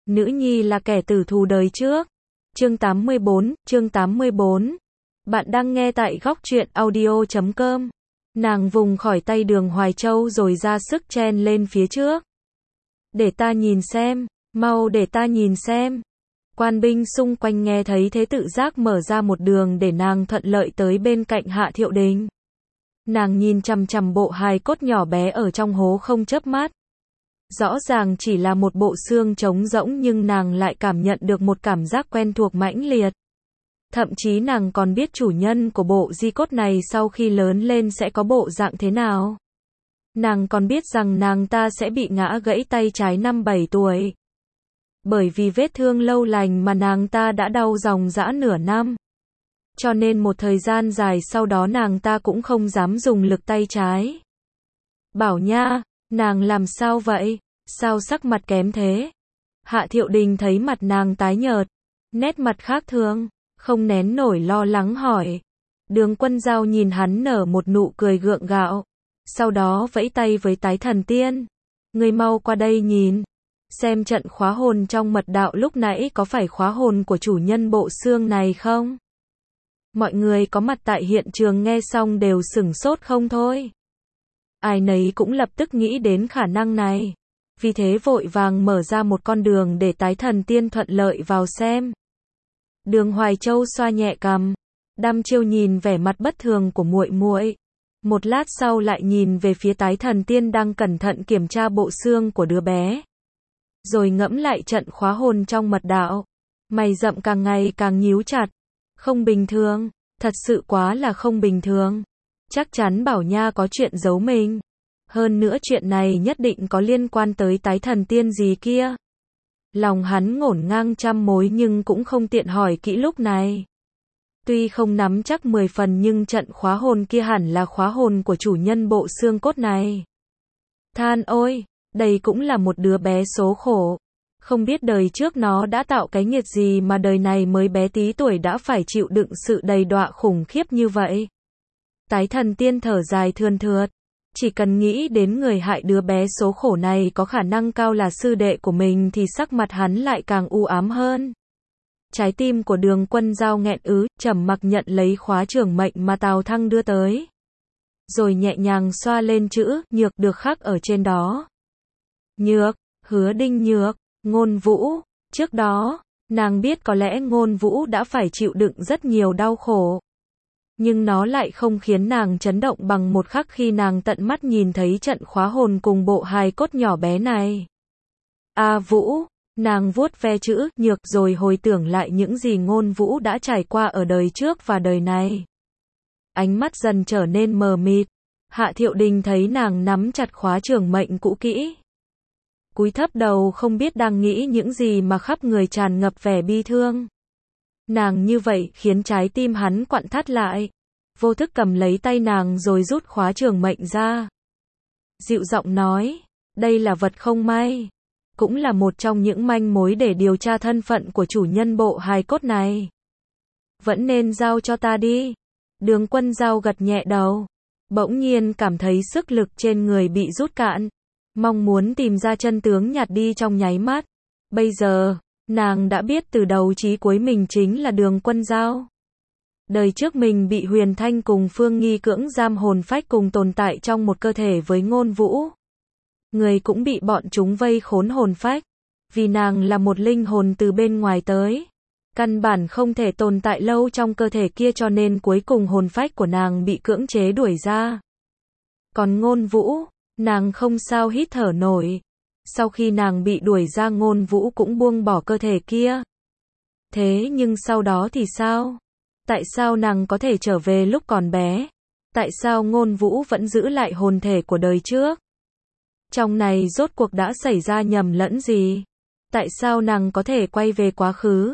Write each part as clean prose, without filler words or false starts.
Nữ nhi là kẻ tử thù đời trước. Chương 84. Bạn đang nghe tại góc truyện audio.com. Nàng vùng khỏi tay Đường Hoài Châu rồi ra sức chen lên phía trước. Để ta nhìn xem, mau để ta nhìn xem. Quan binh xung quanh nghe thấy thế tự giác mở ra một đường để nàng thuận lợi tới bên cạnh Hạ Thiệu Đình. Nàng nhìn chằm chằm bộ hài cốt nhỏ bé ở trong hố không chớp mắt. Rõ ràng chỉ là một bộ xương trống rỗng nhưng nàng lại cảm nhận được một cảm giác quen thuộc mãnh liệt. Thậm chí nàng còn biết chủ nhân của bộ di cốt này sau khi lớn lên sẽ có bộ dạng thế nào. Nàng còn biết rằng nàng ta sẽ bị ngã gãy tay trái năm 7 tuổi. Bởi vì vết thương lâu lành mà nàng ta đã đau ròng rã nửa năm. Cho nên một thời gian dài sau đó nàng ta cũng không dám dùng lực tay trái. Bảo Nha, nàng làm sao vậy? Sao sắc mặt kém thế? Hạ Thiệu Đình thấy mặt nàng tái nhợt, nét mặt khác thường, không nén nổi lo lắng hỏi. Đường Quân Dao nhìn hắn nở một nụ cười gượng gạo, sau đó vẫy tay với Tái Thần Tiên. Ngươi mau qua đây nhìn, xem trận khóa hồn trong mật đạo lúc nãy có phải khóa hồn của chủ nhân bộ xương này không? Mọi người có mặt tại hiện trường nghe xong đều sửng sốt không thôi. Ai nấy cũng lập tức nghĩ đến khả năng này. Vì thế vội vàng mở ra một con đường để Tái Thần Tiên thuận lợi vào xem. Đường Hoài Châu xoa nhẹ cằm, đăm chiêu nhìn vẻ mặt bất thường của muội muội. Một lát sau lại nhìn về phía Tái Thần Tiên đang cẩn thận kiểm tra bộ xương của đứa bé. Rồi ngẫm lại trận khóa hồn trong mật đạo. Mày rậm càng ngày càng nhíu chặt. Không bình thường, thật sự quá là không bình thường. Chắc chắn Bảo Nha có chuyện giấu mình. Hơn nữa chuyện này nhất định có liên quan tới Tái Thần Tiên gì kia. Lòng hắn ngổn ngang trăm mối nhưng cũng không tiện hỏi kỹ lúc này. Tuy không nắm chắc 10 phần nhưng trận khóa hồn kia hẳn là khóa hồn của chủ nhân bộ xương cốt này. Than ôi, đây cũng là một đứa bé số khổ. Không biết đời trước nó đã tạo cái nghiệt gì mà đời này mới bé tí tuổi đã phải chịu đựng sự đầy đọa khủng khiếp như vậy. Tái Thần Tiên thở dài thườn thượt. Chỉ cần nghĩ đến người hại đứa bé số khổ này có khả năng cao là sư đệ của mình thì sắc mặt hắn lại càng u ám hơn. Trái tim của Đường Quân Dao nghẹn ứ, trầm mặc nhận lấy khóa trưởng mệnh mà Tào Thăng đưa tới. Rồi nhẹ nhàng xoa lên chữ Nhược được khắc ở trên đó. Nhược, Hứa Đinh Nhược, Ngôn Vũ. Trước đó, nàng biết có lẽ Ngôn Vũ đã phải chịu đựng rất nhiều đau khổ. Nhưng nó lại không khiến nàng chấn động bằng một khắc khi nàng tận mắt nhìn thấy trận khóa hồn cùng bộ hài cốt nhỏ bé này. A Vũ, nàng vuốt ve chữ Nhược rồi hồi tưởng lại những gì Ngôn Vũ đã trải qua ở đời trước và đời này. Ánh mắt dần trở nên mờ mịt. Hạ Thiệu Đình thấy nàng nắm chặt khóa trưởng mệnh cũ kỹ. Cúi thấp đầu không biết đang nghĩ những gì mà khắp người tràn ngập vẻ bi thương. Nàng như vậy khiến trái tim hắn quặn thắt lại. Vô thức cầm lấy tay nàng rồi rút khóa trưởng mệnh ra. Dịu giọng nói, đây là vật không may. Cũng là một trong những manh mối để điều tra thân phận của chủ nhân bộ hài cốt này. Vẫn nên giao cho ta đi. Đường Quân Dao gật nhẹ đầu. Bỗng nhiên cảm thấy sức lực trên người bị rút cạn. Mong muốn tìm ra chân tướng nhạt đi trong nháy mắt. Bây giờ, nàng đã biết từ đầu chí cuối mình chính là Đường Quân Dao. Đời trước mình bị Huyền Thanh cùng Phương Nghi cưỡng giam hồn phách cùng tồn tại trong một cơ thể với Ngôn Vũ. Người cũng bị bọn chúng vây khốn hồn phách. Vì nàng là một linh hồn từ bên ngoài tới. Căn bản không thể tồn tại lâu trong cơ thể kia cho nên cuối cùng hồn phách của nàng bị cưỡng chế đuổi ra. Còn Ngôn Vũ, nàng không sao hít thở nổi. Sau khi nàng bị đuổi ra Ngôn Vũ cũng buông bỏ cơ thể kia. Thế nhưng sau đó thì sao? Tại sao nàng có thể trở về lúc còn bé? Tại sao Ngôn Vũ vẫn giữ lại hồn thể của đời trước? Trong này rốt cuộc đã xảy ra nhầm lẫn gì? Tại sao nàng có thể quay về quá khứ?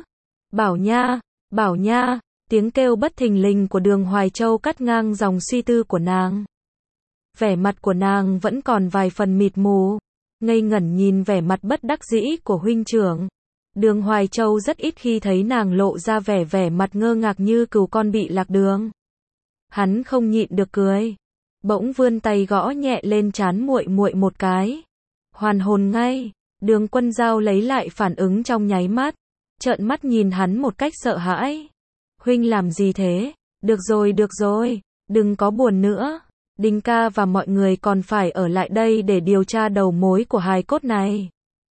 Bảo Nha, tiếng kêu bất thình lình của Đường Hoài Châu cắt ngang dòng suy tư của nàng. Vẻ mặt của nàng vẫn còn vài phần mịt mù, ngây ngẩn nhìn vẻ mặt bất đắc dĩ của huynh trưởng. Đường Hoài Châu rất ít khi thấy nàng lộ ra vẻ mặt ngơ ngác như cừu con bị lạc đường. Hắn không nhịn được cười, bỗng vươn tay gõ nhẹ lên trán muội muội một cái. Hoàn hồn ngay, Đường Quân Dao lấy lại phản ứng trong nháy mắt, trợn mắt nhìn hắn một cách sợ hãi. Huynh làm gì thế? Được rồi, đừng có buồn nữa. Đinh ca và mọi người còn phải ở lại đây để điều tra đầu mối của hài cốt này.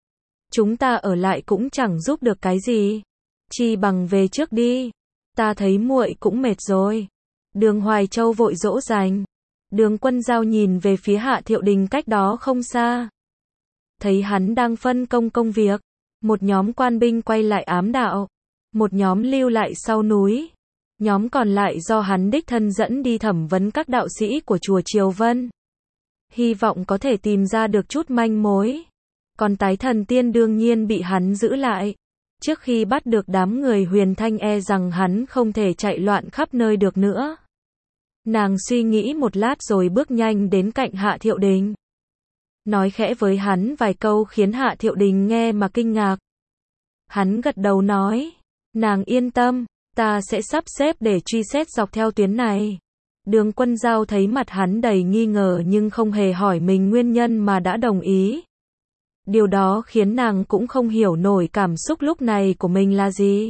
Chúng ta ở lại cũng chẳng giúp được cái gì. Chi bằng về trước đi. Ta thấy muội cũng mệt rồi. Đường Hoài Châu vội dỗ dành. Đường Quân Dao nhìn về phía Hạ Thiệu Đình cách đó không xa. Thấy hắn đang phân công công việc. Một nhóm quan binh quay lại ám đạo. Một nhóm lưu lại sau núi. Nhóm còn lại do hắn đích thân dẫn đi thẩm vấn các đạo sĩ của chùa Triều Vân. Hy vọng có thể tìm ra được chút manh mối. Còn Tái Thần Tiên đương nhiên bị hắn giữ lại. Trước khi bắt được đám người Huyền Thanh e rằng hắn không thể chạy loạn khắp nơi được nữa. Nàng suy nghĩ một lát rồi bước nhanh đến cạnh Hạ Thiệu Đình. Nói khẽ với hắn vài câu khiến Hạ Thiệu Đình nghe mà kinh ngạc. Hắn gật đầu nói, nàng yên tâm, ta sẽ sắp xếp để truy xét dọc theo tuyến này. Đường Quân Dao thấy mặt hắn đầy nghi ngờ nhưng không hề hỏi mình nguyên nhân mà đã đồng ý. Điều đó khiến nàng cũng không hiểu nổi cảm xúc lúc này của mình là gì.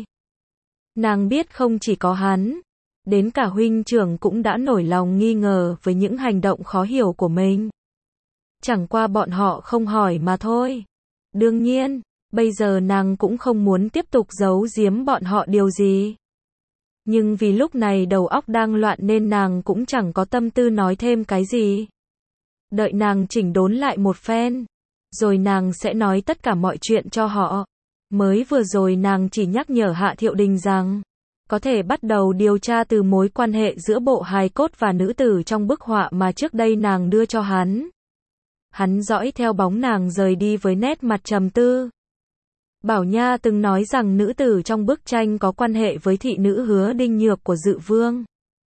Nàng biết không chỉ có hắn, đến cả huynh trưởng cũng đã nổi lòng nghi ngờ với những hành động khó hiểu của mình. Chẳng qua bọn họ không hỏi mà thôi. Đương nhiên, bây giờ nàng cũng không muốn tiếp tục giấu giếm bọn họ điều gì. Nhưng vì lúc này đầu óc đang loạn nên nàng cũng chẳng có tâm tư nói thêm cái gì. Đợi nàng chỉnh đốn lại một phen, rồi nàng sẽ nói tất cả mọi chuyện cho họ. Mới vừa rồi nàng chỉ nhắc nhở Hạ Thiệu Đình rằng, có thể bắt đầu điều tra từ mối quan hệ giữa bộ hài cốt và nữ tử trong bức họa mà trước đây nàng đưa cho hắn. Hắn dõi theo bóng nàng rời đi với nét mặt trầm tư. Bảo Nha từng nói rằng nữ tử trong bức tranh có quan hệ với thị nữ Hứa Đinh Nhược của Dự Vương.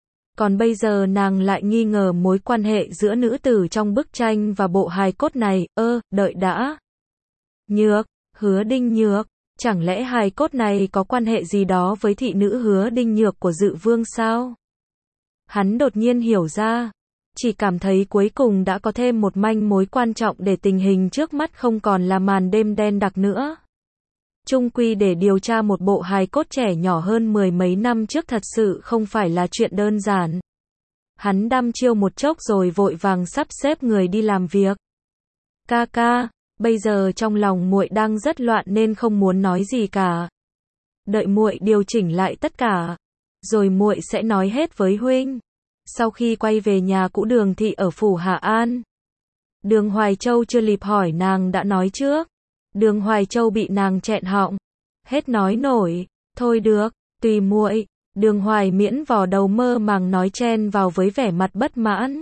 Còn bây giờ nàng lại nghi ngờ mối quan hệ giữa nữ tử trong bức tranh và bộ hài cốt này. Đợi đã. Nhược, Hứa Đinh Nhược, chẳng lẽ hài cốt này có quan hệ gì đó với thị nữ Hứa Đinh Nhược của Dự Vương sao? Hắn đột nhiên hiểu ra, chỉ cảm thấy cuối cùng đã có thêm một manh mối quan trọng để tình hình trước mắt không còn là màn đêm đen đặc nữa. Chung quy để điều tra một bộ hài cốt trẻ nhỏ hơn mười mấy năm trước thật sự không phải là chuyện đơn giản. Hắn đăm chiêu một chốc rồi vội vàng sắp xếp người đi làm việc. Ca, bây giờ trong lòng muội đang rất loạn nên không muốn nói gì cả. Đợi muội điều chỉnh lại tất cả, rồi muội sẽ nói hết với huynh. Sau khi quay về nhà cũ Đường thị ở phủ Hạ An, Đường Hoài Châu chưa kịp hỏi nàng đã nói trước. Đường Hoài Châu bị nàng chẹn họng, hết nói nổi. Thôi được, tùy muội. Đường Hoài Miễn vò đầu mơ màng nói chen vào với vẻ mặt bất mãn.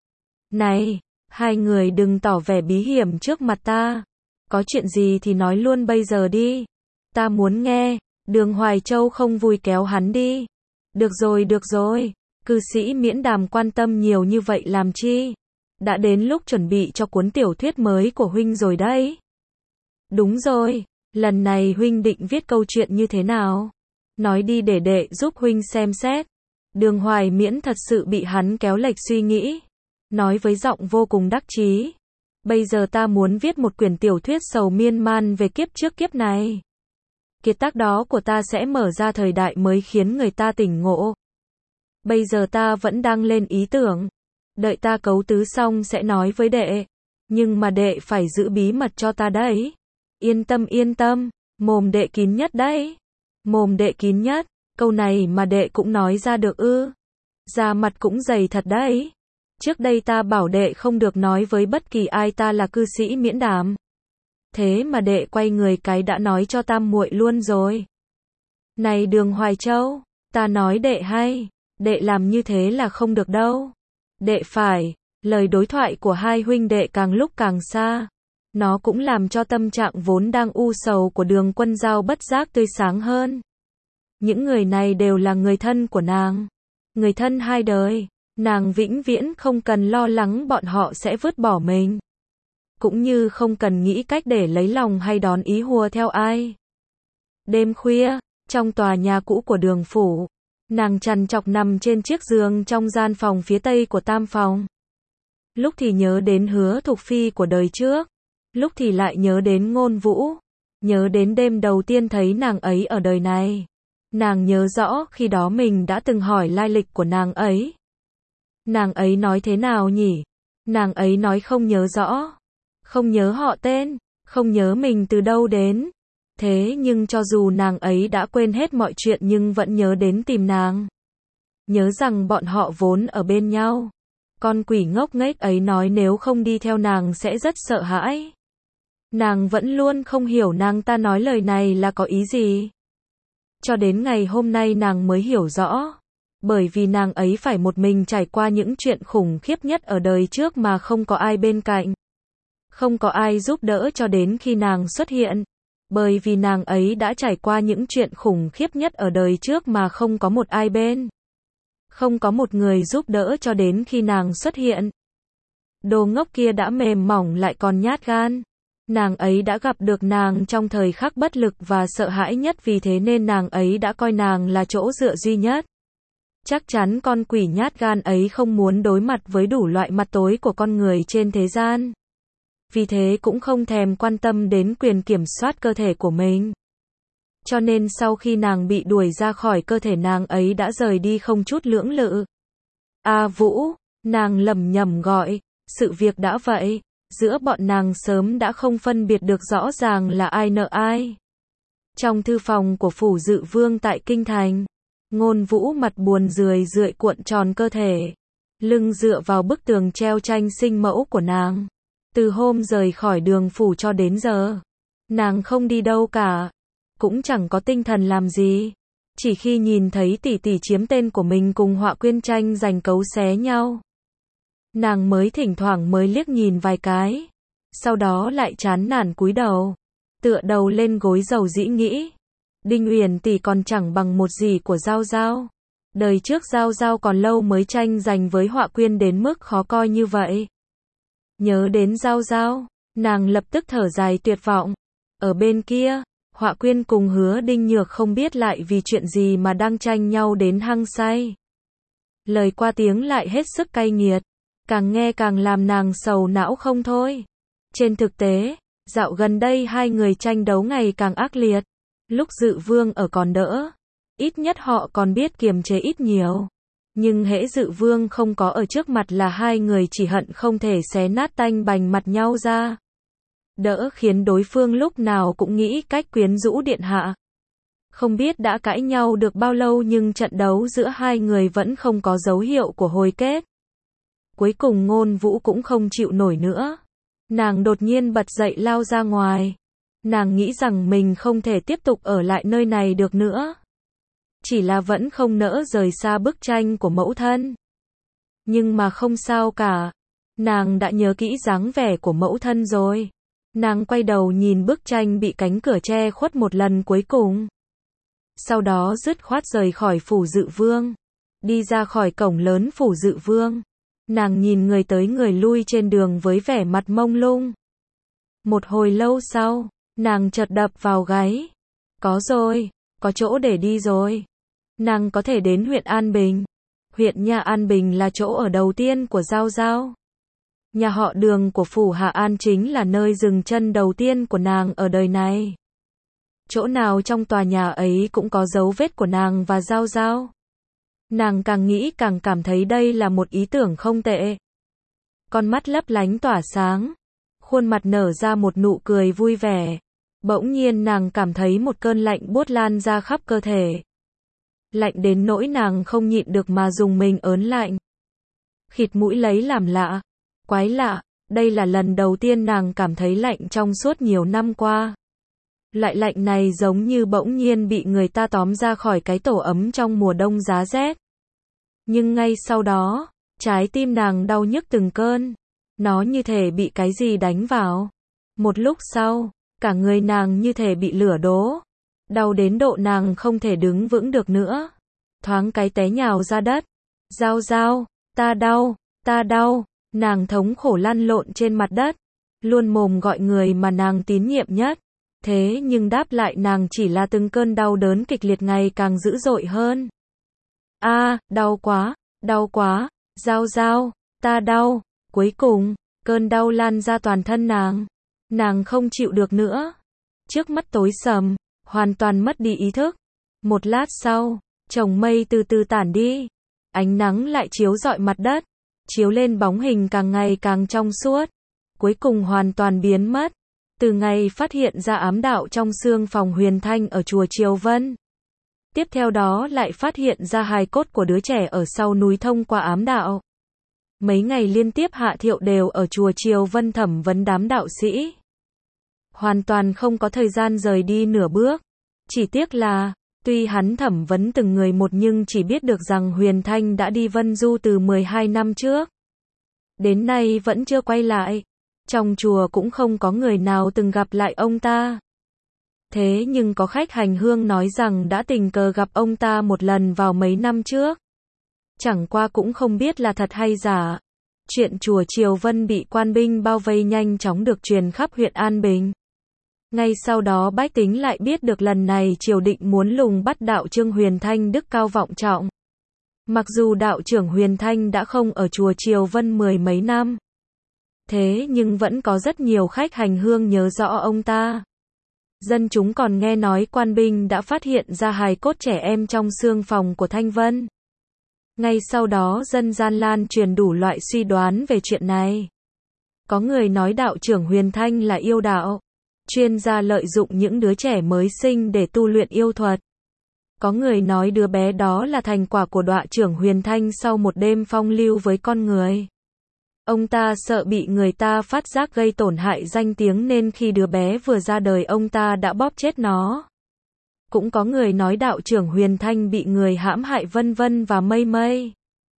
Này, hai người đừng tỏ vẻ bí hiểm trước mặt ta. Có chuyện gì thì nói luôn bây giờ đi. Ta muốn nghe. Đường Hoài Châu không vui kéo hắn đi. Được rồi. Cư sĩ Miễn Đàm quan tâm nhiều như vậy làm chi? Đã đến lúc chuẩn bị cho cuốn tiểu thuyết mới của huynh rồi đấy. Đúng rồi, lần này huynh định viết câu chuyện như thế nào? Nói đi để đệ giúp huynh xem xét. Đường Hoài Miễn thật sự bị hắn kéo lệch suy nghĩ. Nói với giọng vô cùng đắc chí. Bây giờ ta muốn viết một quyển tiểu thuyết sầu miên man về kiếp trước kiếp này. Kiệt tác đó của ta sẽ mở ra thời đại mới khiến người ta tỉnh ngộ. Bây giờ ta vẫn đang lên ý tưởng. Đợi ta cấu tứ xong sẽ nói với đệ. Nhưng mà đệ phải giữ bí mật cho ta đấy. Yên tâm, mồm đệ kín nhất đấy. Mồm đệ kín nhất, câu này mà đệ cũng nói ra được ư? Da mặt cũng dày thật đấy. Trước đây ta bảo đệ không được nói với bất kỳ ai ta là cư sĩ Miễn Đàm. Thế mà đệ quay người cái đã nói cho tam muội luôn rồi. Này Đường Hoài Châu, ta nói đệ hay, đệ làm như thế là không được đâu. Đệ phải, lời đối thoại của hai huynh đệ càng lúc càng xa. Nó cũng làm cho tâm trạng vốn đang u sầu của Đường Quân Dao bất giác tươi sáng hơn. Những người này đều là người thân của nàng. Người thân hai đời, nàng vĩnh viễn không cần lo lắng bọn họ sẽ vứt bỏ mình. Cũng như không cần nghĩ cách để lấy lòng hay đón ý hùa theo ai. Đêm khuya, trong tòa nhà cũ của Đường phủ, nàng trằn trọc nằm trên chiếc giường trong gian phòng phía tây của tam phòng. Lúc thì nhớ đến Hứa Thục Phi của đời trước, lúc thì lại nhớ đến Ngôn Vũ, nhớ đến đêm đầu tiên thấy nàng ấy ở đời này. Nàng nhớ rõ khi đó mình đã từng hỏi lai lịch của nàng ấy. Nàng ấy nói thế nào nhỉ? Nàng ấy nói không nhớ rõ, không nhớ họ tên, không nhớ mình từ đâu đến. Thế nhưng cho dù nàng ấy đã quên hết mọi chuyện nhưng vẫn nhớ đến tìm nàng. Nhớ rằng bọn họ vốn ở bên nhau. Con quỷ ngốc nghếch ấy nói nếu không đi theo nàng sẽ rất sợ hãi. Nàng vẫn luôn không hiểu nàng ta nói lời này là có ý gì. Cho đến ngày hôm nay nàng mới hiểu rõ. Bởi vì nàng ấy phải một mình trải qua những chuyện khủng khiếp nhất ở đời trước mà không có ai bên cạnh. Không có ai giúp đỡ cho đến khi nàng xuất hiện. Bởi vì nàng ấy đã trải qua những chuyện khủng khiếp nhất ở đời trước mà không có một ai bên. Không có một người giúp đỡ cho đến khi nàng xuất hiện. Đồ ngốc kia đã mềm mỏng lại còn nhát gan. Nàng ấy đã gặp được nàng trong thời khắc bất lực và sợ hãi nhất, vì thế nên nàng ấy đã coi nàng là chỗ dựa duy nhất. Chắc chắn con quỷ nhát gan ấy không muốn đối mặt với đủ loại mặt tối của con người trên thế gian. Vì thế cũng không thèm quan tâm đến quyền kiểm soát cơ thể của mình. Cho nên sau khi nàng bị đuổi ra khỏi cơ thể nàng ấy đã rời đi không chút lưỡng lự. A Vũ, nàng lẩm nhẩm gọi, sự việc đã vậy, giữa bọn nàng sớm đã không phân biệt được rõ ràng là ai nợ ai. Trong thư phòng của phủ Dự Vương tại Kinh Thành, Ngôn Vũ mặt buồn rười rượi cuộn tròn cơ thể, lưng dựa vào bức tường treo tranh sinh mẫu của nàng. Từ hôm rời khỏi đường phủ cho đến giờ, nàng không đi đâu cả, cũng chẳng có tinh thần làm gì. Chỉ khi nhìn thấy tỷ tỷ chiếm tên của mình cùng Họa Quyên tranh giành cấu xé nhau, nàng mới thỉnh thoảng mới liếc nhìn vài cái, sau đó lại chán nản cúi đầu, tựa đầu lên gối dầu dĩ nghĩ, Đinh Uyển tỷ còn chẳng bằng một dì của Giao Giao. Đời trước Giao Giao còn lâu mới tranh giành với Họa Quyên đến mức khó coi như vậy. Nhớ đến Giao Giao, nàng lập tức thở dài tuyệt vọng. Ở bên kia, Họa Quyên cùng Hứa Đinh Nhược không biết lại vì chuyện gì mà đang tranh nhau đến hăng say. Lời qua tiếng lại hết sức cay nghiệt, càng nghe càng làm nàng sầu não không thôi. Trên thực tế, dạo gần đây hai người tranh đấu ngày càng ác liệt. Lúc Dự Vương ở còn đỡ, ít nhất họ còn biết kiềm chế ít nhiều. Nhưng hễ Dự Vương không có ở trước mặt là hai người chỉ hận không thể xé nát tanh bành mặt nhau ra. Đỡ khiến đối phương lúc nào cũng nghĩ cách quyến rũ điện hạ. Không biết đã cãi nhau được bao lâu nhưng trận đấu giữa hai người vẫn không có dấu hiệu của hồi kết. Cuối cùng Ngôn Vũ cũng không chịu nổi nữa. Nàng đột nhiên bật dậy lao ra ngoài. Nàng nghĩ rằng mình không thể tiếp tục ở lại nơi này được nữa. Chỉ là vẫn không nỡ rời xa bức tranh của mẫu thân. Nhưng mà không sao cả. Nàng đã nhớ kỹ dáng vẻ của mẫu thân rồi. Nàng quay đầu nhìn bức tranh bị cánh cửa che khuất một lần cuối cùng. Sau đó dứt khoát rời khỏi phủ Dự Vương. Đi ra khỏi cổng lớn phủ Dự Vương. Nàng nhìn người tới người lui trên đường với vẻ mặt mông lung. Một hồi lâu sau, nàng chợt đập vào gáy. Có rồi, có chỗ để đi rồi. Nàng có thể đến huyện An Bình. Huyện Nha An Bình là chỗ ở đầu tiên của Giao Giao. Nhà họ Đường của phủ Hạ An chính là nơi dừng chân đầu tiên của nàng ở đời này. Chỗ nào trong tòa nhà ấy cũng có dấu vết của nàng và Giao Giao. Nàng càng nghĩ càng cảm thấy đây là một ý tưởng không tệ. Con mắt lấp lánh tỏa sáng. Khuôn mặt nở ra một nụ cười vui vẻ. Bỗng nhiên nàng cảm thấy một cơn lạnh buốt lan ra khắp cơ thể. Lạnh đến nỗi nàng không nhịn được mà dùng mình ớn lạnh. Khịt mũi lấy làm lạ. Quái lạ, đây là lần đầu tiên nàng cảm thấy lạnh trong suốt nhiều năm qua. Loại lạnh này giống như bỗng nhiên bị người ta tóm ra khỏi cái tổ ấm trong mùa đông giá rét. Nhưng ngay sau đó, trái tim nàng đau nhức từng cơn. Nó như thể bị cái gì đánh vào. Một lúc sau, cả người nàng như thể bị lửa đốt. Đau đến độ nàng không thể đứng vững được nữa. Thoáng cái té nhào ra đất. Giao Giao, ta đau, ta đau. Nàng thống khổ lăn lộn trên mặt đất. Luôn mồm gọi người mà nàng tín nhiệm nhất. Thế nhưng đáp lại nàng chỉ là từng cơn đau đớn kịch liệt ngày càng dữ dội hơn. Đau quá, Giao Giao, ta đau. Cuối cùng, cơn đau lan ra toàn thân nàng. Nàng không chịu được nữa. Trước mắt tối sầm, hoàn toàn mất đi ý thức. Một lát sau, chồng mây từ từ tản đi. Ánh nắng lại chiếu rọi mặt đất, chiếu lên bóng hình càng ngày càng trong suốt. Cuối cùng hoàn toàn biến mất. Từ ngày phát hiện ra ám đạo trong xương phòng Huyền Thanh ở chùa Triều Vân. Tiếp theo đó lại phát hiện ra hài cốt của đứa trẻ ở sau núi thông qua ám đạo. Mấy ngày liên tiếp Hạ Thiệu đều ở chùa Triều Vân thẩm vấn đám đạo sĩ. Hoàn toàn không có thời gian rời đi nửa bước. Chỉ tiếc là, tuy hắn thẩm vấn từng người một nhưng chỉ biết được rằng Huyền Thanh đã đi Vân Du từ 12 năm trước. Đến nay vẫn chưa quay lại. Trong chùa cũng không có người nào từng gặp lại ông ta. Thế nhưng có khách hành hương nói rằng đã tình cờ gặp ông ta một lần vào mấy năm trước. Chẳng qua cũng không biết là thật hay giả. Chuyện chùa Triều Vân bị quan binh bao vây nhanh chóng được truyền khắp huyện An Bình. Ngay sau đó bách tính lại biết được lần này triều định muốn lùng bắt đạo trương Huyền Thanh đức cao vọng trọng. Mặc dù đạo trưởng Huyền Thanh đã không ở chùa Triều Vân 10 mấy năm. Thế nhưng vẫn có rất nhiều khách hành hương nhớ rõ ông ta. Dân chúng còn nghe nói quan binh đã phát hiện ra hài cốt trẻ em trong xương phòng của Thanh Vân. Ngay sau đó dân gian lan truyền đủ loại suy đoán về chuyện này. Có người nói đạo trưởng Huyền Thanh là yêu đạo, chuyên gia lợi dụng những đứa trẻ mới sinh để tu luyện yêu thuật. Có người nói đứa bé đó là thành quả của đạo trưởng Huyền Thanh sau một đêm phong lưu với con người. Ông ta sợ bị người ta phát giác gây tổn hại danh tiếng nên khi đứa bé vừa ra đời ông ta đã bóp chết nó. Cũng có người nói đạo trưởng Huyền Thanh bị người hãm hại vân vân và mây mây.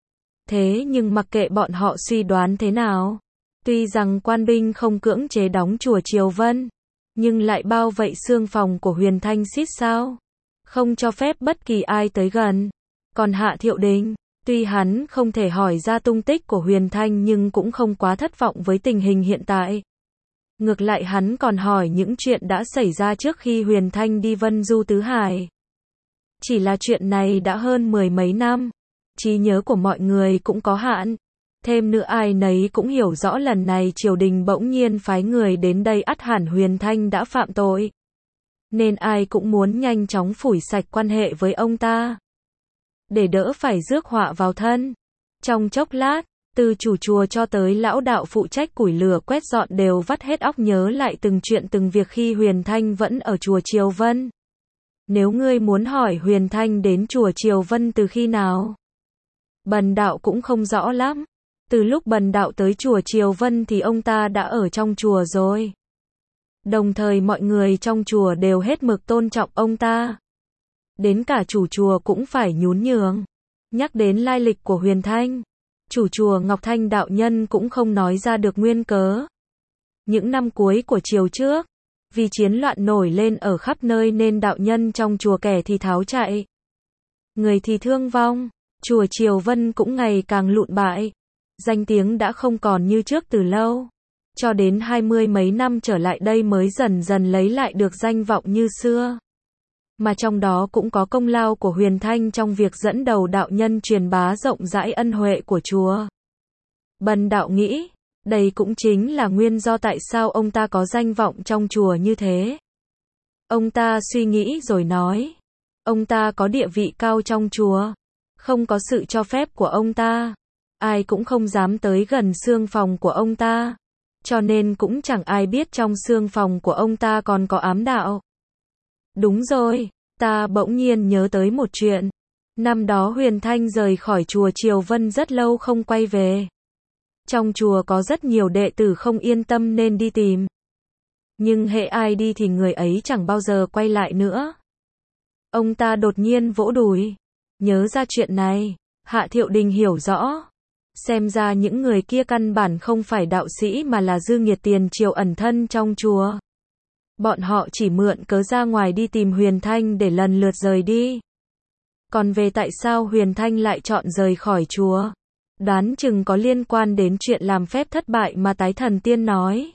Thế nhưng mặc kệ bọn họ suy đoán thế nào, tuy rằng quan binh không cưỡng chế đóng chùa Triều Vân, nhưng lại bao vây xương phòng của Huyền Thanh xít sao, không cho phép bất kỳ ai tới gần. Còn Hạ Thiệu Đình, tuy hắn không thể hỏi ra tung tích của Huyền Thanh nhưng cũng không quá thất vọng với tình hình hiện tại. Ngược lại hắn còn hỏi những chuyện đã xảy ra trước khi Huyền Thanh đi Vân Du Tứ Hải. Chỉ là chuyện này đã hơn 10 mấy năm, trí nhớ của mọi người cũng có hạn. Thêm nữa ai nấy cũng hiểu rõ lần này triều đình bỗng nhiên phái người đến đây ắt hẳn Huyền Thanh đã phạm tội. Nên ai cũng muốn nhanh chóng phủi sạch quan hệ với ông ta. Để đỡ phải rước họa vào thân. Trong chốc lát, từ chủ chùa cho tới lão đạo phụ trách củi lửa quét dọn đều vắt hết óc nhớ lại từng chuyện từng việc khi Huyền Thanh vẫn ở chùa Triều Vân. Nếu ngươi muốn hỏi Huyền Thanh đến chùa Triều Vân từ khi nào, Bần đạo cũng không rõ lắm. Từ lúc Bần đạo tới chùa Triều Vân thì ông ta đã ở trong chùa rồi. Đồng thời mọi người trong chùa đều hết mực tôn trọng ông ta. Đến cả chủ chùa cũng phải nhún nhường. Nhắc đến lai lịch của Huyền Thanh, chủ chùa Ngọc Thanh đạo nhân cũng không nói ra được nguyên cớ. Những năm cuối của triều trước, vì chiến loạn nổi lên ở khắp nơi nên đạo nhân trong chùa kẻ thì tháo chạy, người thì thương vong, chùa Triều Vân cũng ngày càng lụn bại. Danh tiếng đã không còn như trước từ lâu. Cho đến 20 mấy năm trở lại đây mới dần dần lấy lại được danh vọng như xưa. Mà trong đó cũng có công lao của Huyền Thanh trong việc dẫn đầu đạo nhân truyền bá rộng rãi ân huệ của chùa. Bần đạo nghĩ, đây cũng chính là nguyên do tại sao ông ta có danh vọng trong chùa như thế. Ông ta suy nghĩ rồi nói, ông ta có địa vị cao trong chùa, không có sự cho phép của ông ta, ai cũng không dám tới gần xương phòng của ông ta, cho nên cũng chẳng ai biết trong xương phòng của ông ta còn có ám đạo. Đúng rồi, ta bỗng nhiên nhớ tới một chuyện. Năm đó Huyền Thanh rời khỏi chùa Triều Vân rất lâu không quay về. Trong chùa có rất nhiều đệ tử không yên tâm nên đi tìm. Nhưng hễ ai đi thì người ấy chẳng bao giờ quay lại nữa. Ông ta đột nhiên vỗ đùi. Nhớ ra chuyện này, Hạ Thiệu Đình hiểu rõ. Xem ra những người kia căn bản không phải đạo sĩ mà là dư nghiệt tiền triều ẩn thân trong chùa. Bọn họ chỉ mượn cớ ra ngoài đi tìm Huyền Thanh để lần lượt rời đi. Còn về tại sao Huyền Thanh lại chọn rời khỏi chùa, đoán chừng có liên quan đến chuyện làm phép thất bại mà Tái Thần Tiên nói.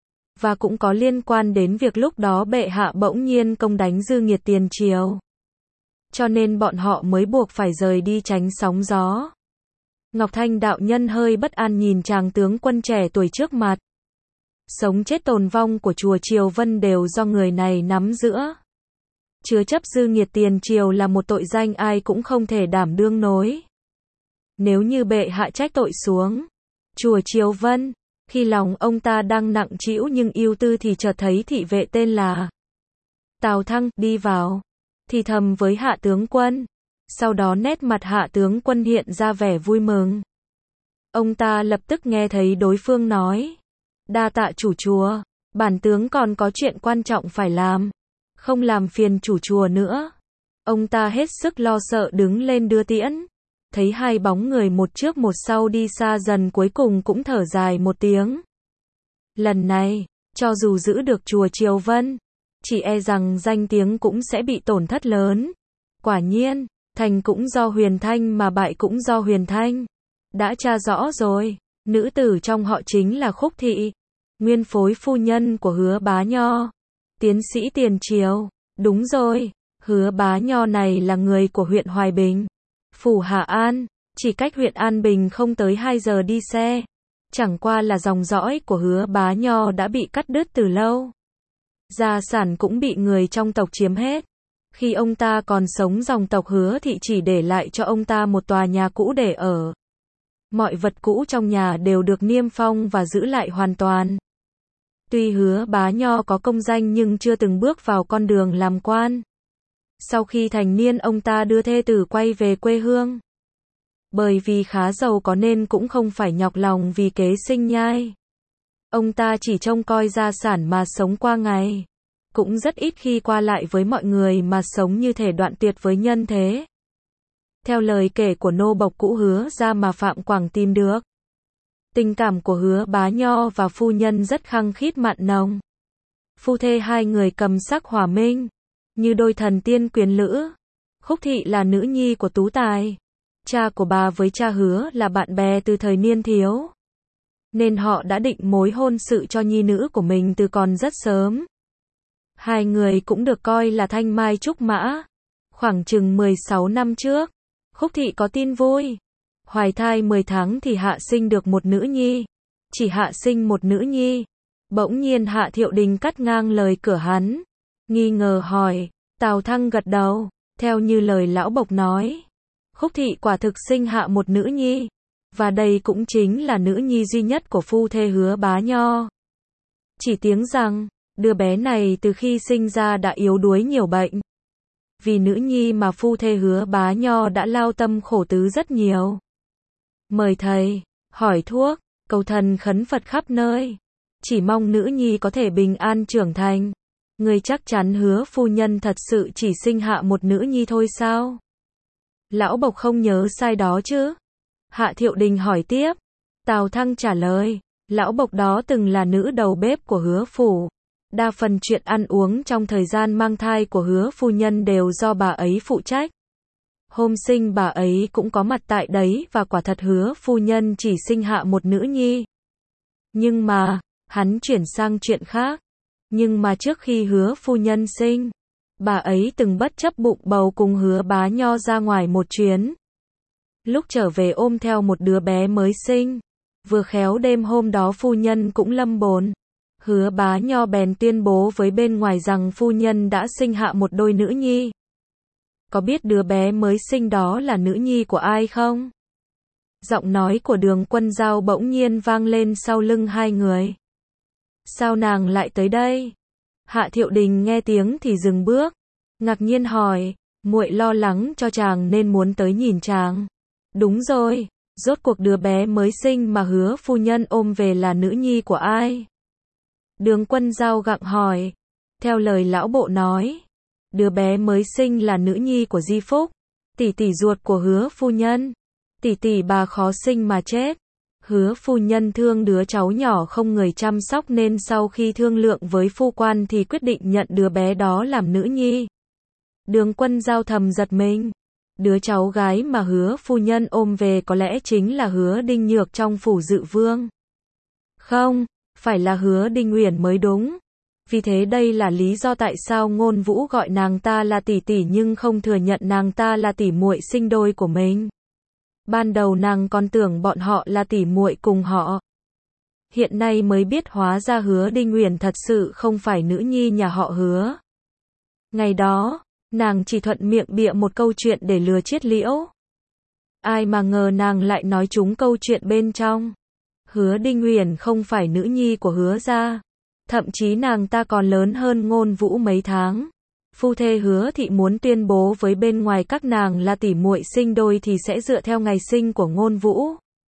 Và cũng có liên quan đến việc lúc đó bệ hạ bỗng nhiên công đánh dư nghiệt tiền triều. Cho nên bọn họ mới buộc phải rời đi tránh sóng gió. Ngọc Thanh đạo nhân hơi bất an nhìn chàng tướng quân trẻ tuổi trước mặt. Sống chết tồn vong của chùa Triều Vân đều do người này nắm giữ. Chứa chấp dư nghiệt tiền triều là một tội danh ai cũng không thể đảm đương nổi. Nếu như bệ hạ trách tội xuống chùa Triều Vân, khi lòng ông ta đang nặng trĩu nhưng ưu tư thì chợt thấy thị vệ tên là Tào Thăng đi vào, thì thầm với Hạ tướng quân. Sau đó nét mặt Hạ tướng quân hiện ra vẻ vui mừng. Ông ta lập tức nghe thấy đối phương nói: đa tạ chủ chùa, bản tướng còn có chuyện quan trọng phải làm, không làm phiền chủ chùa nữa. Ông ta hết sức lo sợ đứng lên đưa tiễn. Thấy hai bóng người một trước một sau đi xa dần, cuối cùng cũng thở dài một tiếng. Lần này, cho dù giữ được chùa Triều Vân, chỉ e rằng danh tiếng cũng sẽ bị tổn thất lớn. Quả nhiên, thành cũng do Huyền Thanh mà bại cũng do Huyền Thanh. Đã tra rõ rồi, nữ tử trong họ chính là Khúc Thị, nguyên phối phu nhân của Hứa Bá Nho, tiến sĩ tiền triều. Đúng rồi, Hứa Bá Nho này là người của huyện Hoài Bình, phủ Hà An, chỉ cách huyện An Bình không tới 2 giờ đi xe. Chẳng qua là dòng dõi của Hứa Bá Nho đã bị cắt đứt từ lâu. Gia sản cũng bị người trong tộc chiếm hết. Khi ông ta còn sống, dòng tộc Hứa Thị chỉ để lại cho ông ta một tòa nhà cũ để ở. Mọi vật cũ trong nhà đều được niêm phong và giữ lại hoàn toàn. Tuy Hứa Bá Nho có công danh nhưng chưa từng bước vào con đường làm quan. Sau khi thành niên, ông ta đưa thê tử quay về quê hương. Bởi vì khá giàu có nên cũng không phải nhọc lòng vì kế sinh nhai. Ông ta chỉ trông coi gia sản mà sống qua ngày. Cũng rất ít khi qua lại với mọi người mà sống như thể đoạn tuyệt với nhân thế. Theo lời kể của nô bộc cũ Hứa gia mà Phạm Quảng tìm được, tình cảm của Hứa Bá Nho và phu nhân rất khăng khít mặn nồng. Phu thê hai người cầm sắc hòa minh, như đôi thần tiên quyến lữ. Khúc Thị là nữ nhi của Tú Tài. Cha của bà với cha Hứa là bạn bè từ thời niên thiếu, nên họ đã định mối hôn sự cho nhi nữ của mình từ còn rất sớm. Hai người cũng được coi là thanh mai trúc mã. Khoảng chừng 16 năm trước, Khúc Thị có tin vui. Hoài thai 10 tháng thì hạ sinh được một nữ nhi. Chỉ hạ sinh một nữ nhi. Bỗng nhiên Hạ Thiệu Đình cắt ngang lời cửa hắn. Nghi ngờ hỏi. Tào Thăng gật đầu. Theo như lời lão bộc nói, Khúc Thị quả thực sinh hạ một nữ nhi. Và đây cũng chính là nữ nhi duy nhất của phu thê Hứa Bá Nho. Chỉ tiếng rằng, đứa bé này từ khi sinh ra đã yếu đuối nhiều bệnh. Vì nữ nhi mà phu thê Hứa Bá Nho đã lao tâm khổ tứ rất nhiều. Mời thầy, hỏi thuốc, cầu thần khấn Phật khắp nơi. Chỉ mong nữ nhi có thể bình an trưởng thành. Người chắc chắn Hứa phu nhân thật sự chỉ sinh hạ một nữ nhi thôi sao? Lão bộc không nhớ sai đó chứ? Hạ Thiệu Đình hỏi tiếp. Tào Thăng trả lời. Lão bộc đó từng là nữ đầu bếp của Hứa phủ. Đa phần chuyện ăn uống trong thời gian mang thai của Hứa phu nhân đều do bà ấy phụ trách. Hôm sinh bà ấy cũng có mặt tại đấy và quả thật Hứa phu nhân chỉ sinh hạ một nữ nhi. Nhưng mà, hắn chuyển sang chuyện khác. Nhưng mà trước khi Hứa phu nhân sinh, bà ấy từng bất chấp bụng bầu cùng Hứa Bá Nho ra ngoài một chuyến. Lúc trở về ôm theo một đứa bé mới sinh. Vừa khéo đêm hôm đó phu nhân cũng lâm bồn. Hứa Bá Nho bèn tuyên bố với bên ngoài rằng phu nhân đã sinh hạ một đôi nữ nhi. Có biết đứa bé mới sinh đó là nữ nhi của ai không? Giọng nói của Đường Quân Dao bỗng nhiên vang lên sau lưng hai người. Sao nàng lại tới đây? Hạ Thiệu Đình nghe tiếng thì dừng bước, ngạc nhiên hỏi, muội lo lắng cho chàng nên muốn tới nhìn chàng. Đúng rồi, rốt cuộc đứa bé mới sinh mà Hứa phu nhân ôm về là nữ nhi của ai? Đường Quân Dao gặng hỏi. Theo lời lão bộ nói, đứa bé mới sinh là nữ nhi của Di Phúc, tỷ tỷ ruột của Hứa phu nhân. Tỷ tỷ bà khó sinh mà chết. Hứa phu nhân thương đứa cháu nhỏ không người chăm sóc nên sau khi thương lượng với phu quan thì quyết định nhận đứa bé đó làm nữ nhi. Đường Quân Dao thầm giật mình. Đứa cháu gái mà Hứa phu nhân ôm về có lẽ chính là Hứa Đinh Nhược trong phủ Dự Vương. Không, phải là Hứa Đinh Uyển mới đúng. Vì thế đây là lý do tại sao Ngôn Vũ gọi nàng ta là tỷ tỷ nhưng không thừa nhận nàng ta là tỷ muội sinh đôi của mình. Ban đầu nàng còn tưởng bọn họ là tỷ muội cùng họ. hiện nay mới biết hóa ra Hứa Đinh Uyển thật sự không phải nữ nhi nhà họ Hứa. Ngày đó, nàng chỉ thuận miệng bịa một câu chuyện để lừa Triết Liễu. Ai mà ngờ nàng lại nói trúng câu chuyện bên trong. Hứa Đinh Uyển không phải nữ nhi của Hứa gia, thậm chí nàng ta còn lớn hơn Ngôn Vũ mấy tháng. Phu thê Hứa Thị muốn tuyên bố với bên ngoài các nàng là tỷ muội sinh đôi thì sẽ dựa theo ngày sinh của Ngôn Vũ.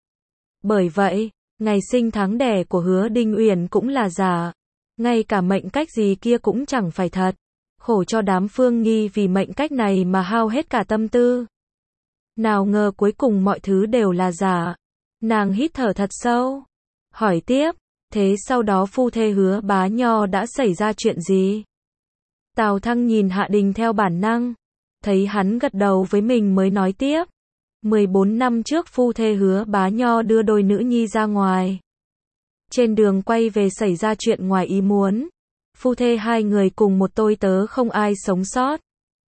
Bởi vậy, ngày sinh tháng đẻ của Hứa Đinh Uyển cũng là giả, ngay cả mệnh cách gì kia cũng chẳng phải thật. Khổ cho đám Phương Nghi vì mệnh cách này mà hao hết cả tâm tư. Nào ngờ cuối cùng mọi thứ đều là giả. Nàng hít thở thật sâu, hỏi tiếp, thế sau đó phu thê Hứa Bá Nho đã xảy ra chuyện gì? Tào Thăng nhìn Hạ Đình theo bản năng, thấy hắn gật đầu với mình mới nói tiếp. 14 năm trước phu thê Hứa Bá Nho đưa đôi nữ nhi ra ngoài. Trên đường quay về xảy ra chuyện ngoài ý muốn. Phu thê hai người cùng một tôi tớ không ai sống sót.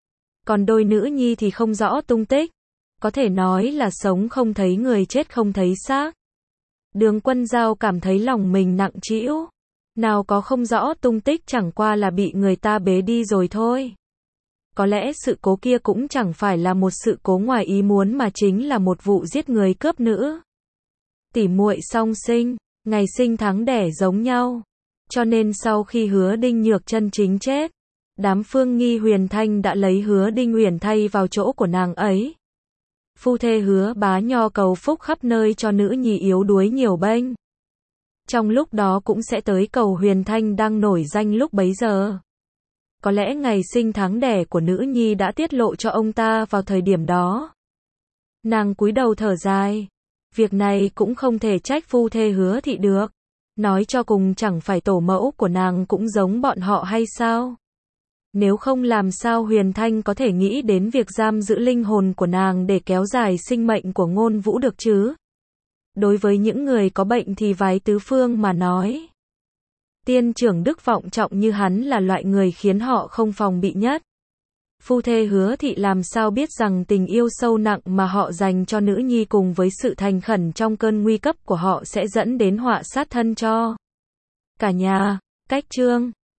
Còn đôi nữ nhi thì không rõ tung tích. Có thể nói là sống không thấy người, chết không thấy xác. Đường Quân Giao cảm thấy lòng mình nặng trĩu. Nào có không rõ tung tích, chẳng qua là bị người ta bế đi rồi thôi. Có lẽ sự cố kia cũng chẳng phải là một sự cố ngoài ý muốn mà chính là một vụ giết người cướp nữ. Tỷ muội song sinh, ngày sinh tháng đẻ giống nhau. Cho nên sau khi Hứa Đinh Nhược chân chính chết, đám Phương Nghi Huyền Thanh đã lấy Hứa Đinh Uyển thay vào chỗ của nàng ấy. Phu thê Hứa Bá Nho cầu phúc khắp nơi cho nữ nhi yếu đuối nhiều bênh. Trong lúc đó cũng sẽ tới cầu Huyền Thanh đang nổi danh lúc bấy giờ. Có lẽ ngày sinh tháng đẻ của nữ nhi đã tiết lộ cho ông ta vào thời điểm đó. Nàng cúi đầu thở dài. Việc này cũng không thể trách phu thê Hứa Thị được. Nói cho cùng chẳng phải tổ mẫu của nàng cũng giống bọn họ hay sao? Nếu không làm sao Huyền Thanh có thể nghĩ đến việc giam giữ linh hồn của nàng để kéo dài sinh mệnh của Ngôn Vũ được chứ? Đối với những người có bệnh thì vái tứ phương mà nói. Tiên trưởng đức vọng trọng như hắn là loại người khiến họ không phòng bị nhất. Phu thê Hứa Thị làm sao biết rằng tình yêu sâu nặng mà họ dành cho nữ nhi cùng với sự thành khẩn trong cơn nguy cấp của họ sẽ dẫn đến họa sát thân cho cả nhà. Cách chương